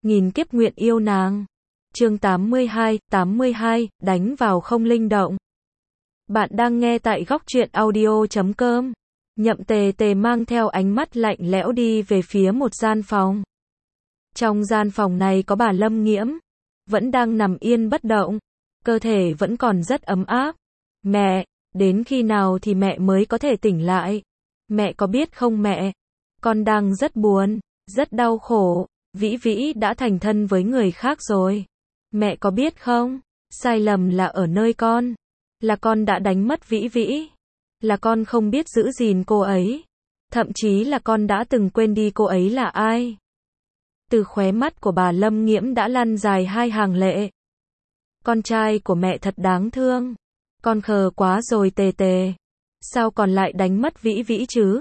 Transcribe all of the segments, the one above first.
nghìn kiếp nguyện yêu nàng. Chương 82, đánh vào không linh động. Bạn đang nghe tại góc truyện audio.com. Nhậm Tề Tề mang theo ánh mắt lạnh lẽo đi về phía một gian phòng. Trong gian phòng này có bà Lâm Nghiễm, vẫn đang nằm yên bất động, cơ thể vẫn còn rất ấm áp. Mẹ, đến khi nào thì mẹ mới có thể tỉnh lại? Mẹ có biết không mẹ? Con đang rất buồn, rất đau khổ, Vĩ Vĩ đã thành thân với người khác rồi. Mẹ có biết không? Sai lầm là ở nơi con. Là con đã đánh mất Vĩ Vĩ. Là con không biết giữ gìn cô ấy. Thậm chí là con đã từng quên đi cô ấy là ai. Từ khóe mắt của bà Lâm Nghiễm đã lăn dài hai hàng lệ. Con trai của mẹ thật đáng thương. Con khờ quá rồi Tề Tề. Sao còn lại đánh mất Vĩ Vĩ chứ?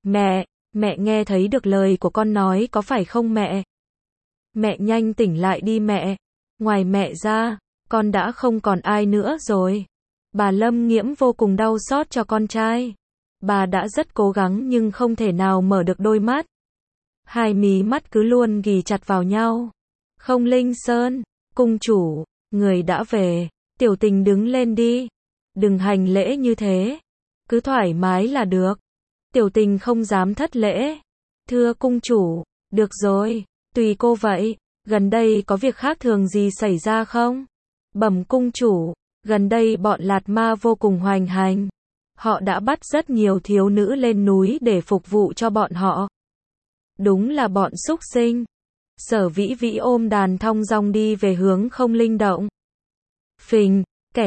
Mẹ nghe thấy được lời của con nói có phải không mẹ? Mẹ nhanh tỉnh lại đi mẹ. Ngoài mẹ ra, con đã không còn ai nữa rồi. Bà Lâm Nghiễm vô cùng đau xót cho con trai. Bà đã rất cố gắng nhưng không thể nào mở được đôi mắt. Hai mí mắt cứ luôn ghì chặt vào nhau. Không Linh Sơn, cung chủ, người đã về. Tiểu Tình đứng lên đi. Đừng hành lễ như thế. Cứ thoải mái là được. Tiểu Tình không dám thất lễ. Thưa cung chủ, được rồi, tùy cô vậy. Gần đây có việc khác thường gì xảy ra không? Bẩm cung chủ, gần đây bọn Lạt Ma vô cùng hoành hành. Họ đã bắt rất nhiều thiếu nữ lên núi để phục vụ cho bọn họ. Đúng là bọn súc sinh. Sở Vĩ Vĩ ôm đàn thong dong đi về hướng không linh động. Phình,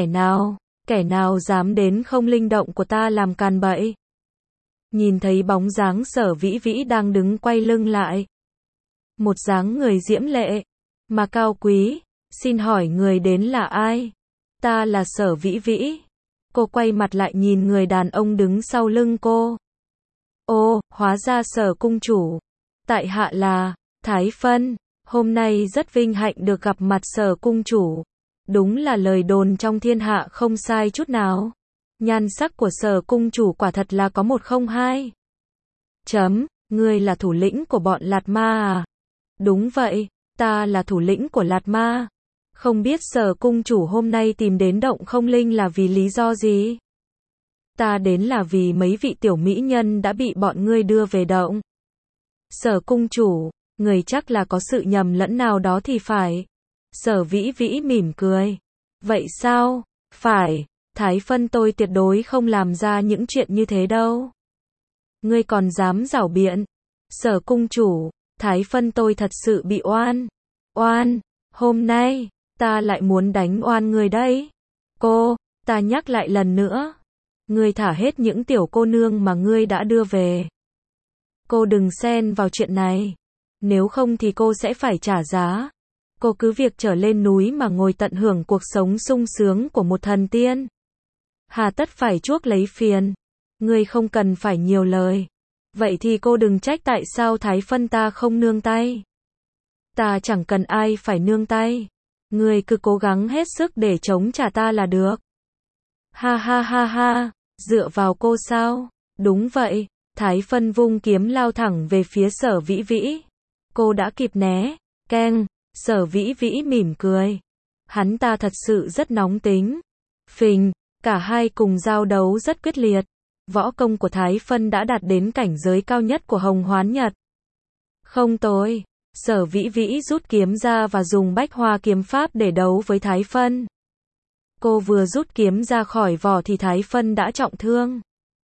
kẻ nào dám đến không linh động của ta làm càn bậy? Nhìn thấy bóng dáng Sở Vĩ Vĩ đang đứng quay lưng lại. Một dáng người diễm lệ, mà cao quý, xin hỏi người đến là ai? Ta là Sở Vĩ Vĩ. Cô quay mặt lại nhìn người đàn ông đứng sau lưng cô. Ô, hóa ra Sở cung chủ. Tại hạ là Thái Phân, hôm nay rất vinh hạnh được gặp mặt Sở cung chủ. Đúng là lời đồn trong thiên hạ không sai chút nào. Nhan sắc của Sở cung chủ quả thật là có một không hai. Ngươi là thủ lĩnh của bọn Lạt Ma à? Đúng vậy, ta là thủ lĩnh của Lạt Ma. Không biết Sở cung chủ hôm nay tìm đến động không linh là vì lý do gì? Ta đến là vì mấy vị tiểu mỹ nhân đã bị bọn ngươi đưa về động. Sở cung chủ, người chắc là có sự nhầm lẫn nào đó thì phải. Sở Vĩ Vĩ mỉm cười. Vậy sao? Phải, Thái Phân tôi tuyệt đối không làm ra những chuyện như thế đâu. Ngươi còn dám giảo biện? Sở cung chủ, Thái Phân tôi thật sự bị oan. Hôm nay, ta lại muốn đánh oan người đấy. Ta nhắc lại lần nữa. Ngươi thả hết những tiểu cô nương mà ngươi đã đưa về. Cô đừng xen vào chuyện này. Nếu không thì cô sẽ phải trả giá. Cô cứ việc trở lên núi mà ngồi tận hưởng cuộc sống sung sướng của một thần tiên. Hà tất phải chuốc lấy phiền. Ngươi không cần phải nhiều lời. Vậy thì cô đừng trách tại sao Thái Phân ta không nương tay. Ta chẳng cần ai phải nương tay. Ngươi cứ cố gắng hết sức để chống trả ta là được. Ha, dựa vào cô sao? Đúng vậy, Thái Phân vung kiếm lao thẳng về phía Sở Vĩ Vĩ. Cô đã kịp né, keng, Sở Vĩ Vĩ mỉm cười. Hắn ta thật sự rất nóng tính. Phình, cả hai cùng giao đấu rất quyết liệt. Võ công của Thái Phân đã đạt đến cảnh giới cao nhất của Hồng Hoán Nhật. Không tồi, Sở Vĩ Vĩ rút kiếm ra và dùng Bách Hoa kiếm pháp để đấu với Thái Phân. Cô vừa rút kiếm ra khỏi vỏ thì Thái Phân đã trọng thương.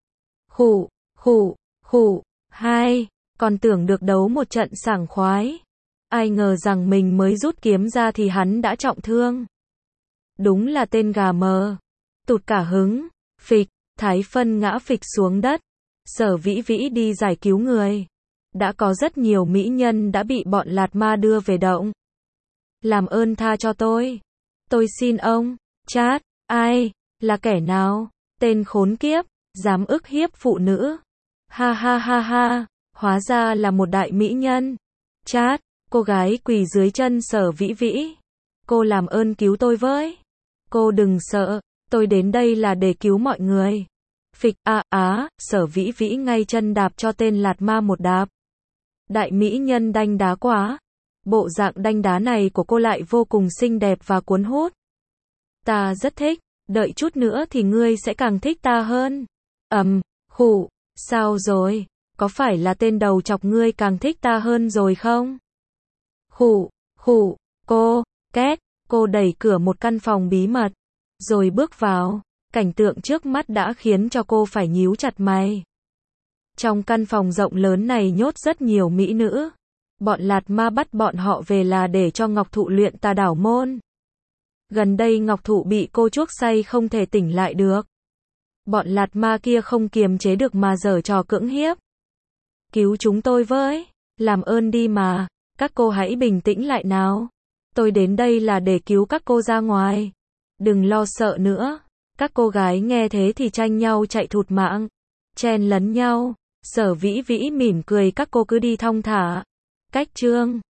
Khụ, còn tưởng được đấu một trận sảng khoái. Ai ngờ rằng mình mới rút kiếm ra thì hắn đã trọng thương. Đúng là tên gà mờ. Tụt cả hứng, phịch, Thái Phân ngã phịch xuống đất. Sở Vĩ Vĩ đi giải cứu người. Đã có rất nhiều mỹ nhân đã bị bọn Lạt Ma đưa về động. Làm ơn tha cho tôi. Tôi xin ông. Chát, ai, là kẻ nào? Tên khốn kiếp, dám ức hiếp phụ nữ. Ha, hóa ra là một đại mỹ nhân. Chát, cô gái quỳ dưới chân Sở Vĩ Vĩ. Cô làm ơn cứu tôi với. Cô đừng sợ, tôi đến đây là để cứu mọi người. Phịch, Sở Vĩ Vĩ ngay chân đạp cho tên Lạt Ma một đạp. Đại mỹ nhân đanh đá quá. Bộ dạng đanh đá này của cô lại vô cùng xinh đẹp và cuốn hút. Ta rất thích, đợi chút nữa thì ngươi sẽ càng thích ta hơn. Khụ, sao rồi? Có phải là tên đầu chọc ngươi càng thích ta hơn rồi không? Khụ, cô đẩy cửa một căn phòng bí mật, rồi bước vào. Cảnh tượng trước mắt đã khiến cho cô phải nhíu chặt mày. Trong căn phòng rộng lớn này nhốt rất nhiều mỹ nữ. Bọn Lạt Ma bắt bọn họ về là để cho Ngọc Thụ luyện tà đảo môn. Gần đây Ngọc Thụ bị cô chuốc say không thể tỉnh lại được. Bọn Lạt Ma kia không kiềm chế được mà giở trò cưỡng hiếp. Cứu chúng tôi với, làm ơn đi mà, các cô hãy bình tĩnh lại nào. Tôi đến đây là để cứu các cô ra ngoài. Đừng lo sợ nữa. Các cô gái nghe thế thì tranh nhau chạy thụt mạng, chen lấn nhau. Sở Vĩ Vĩ mỉm cười, các cô cứ đi thong thả. Cách chương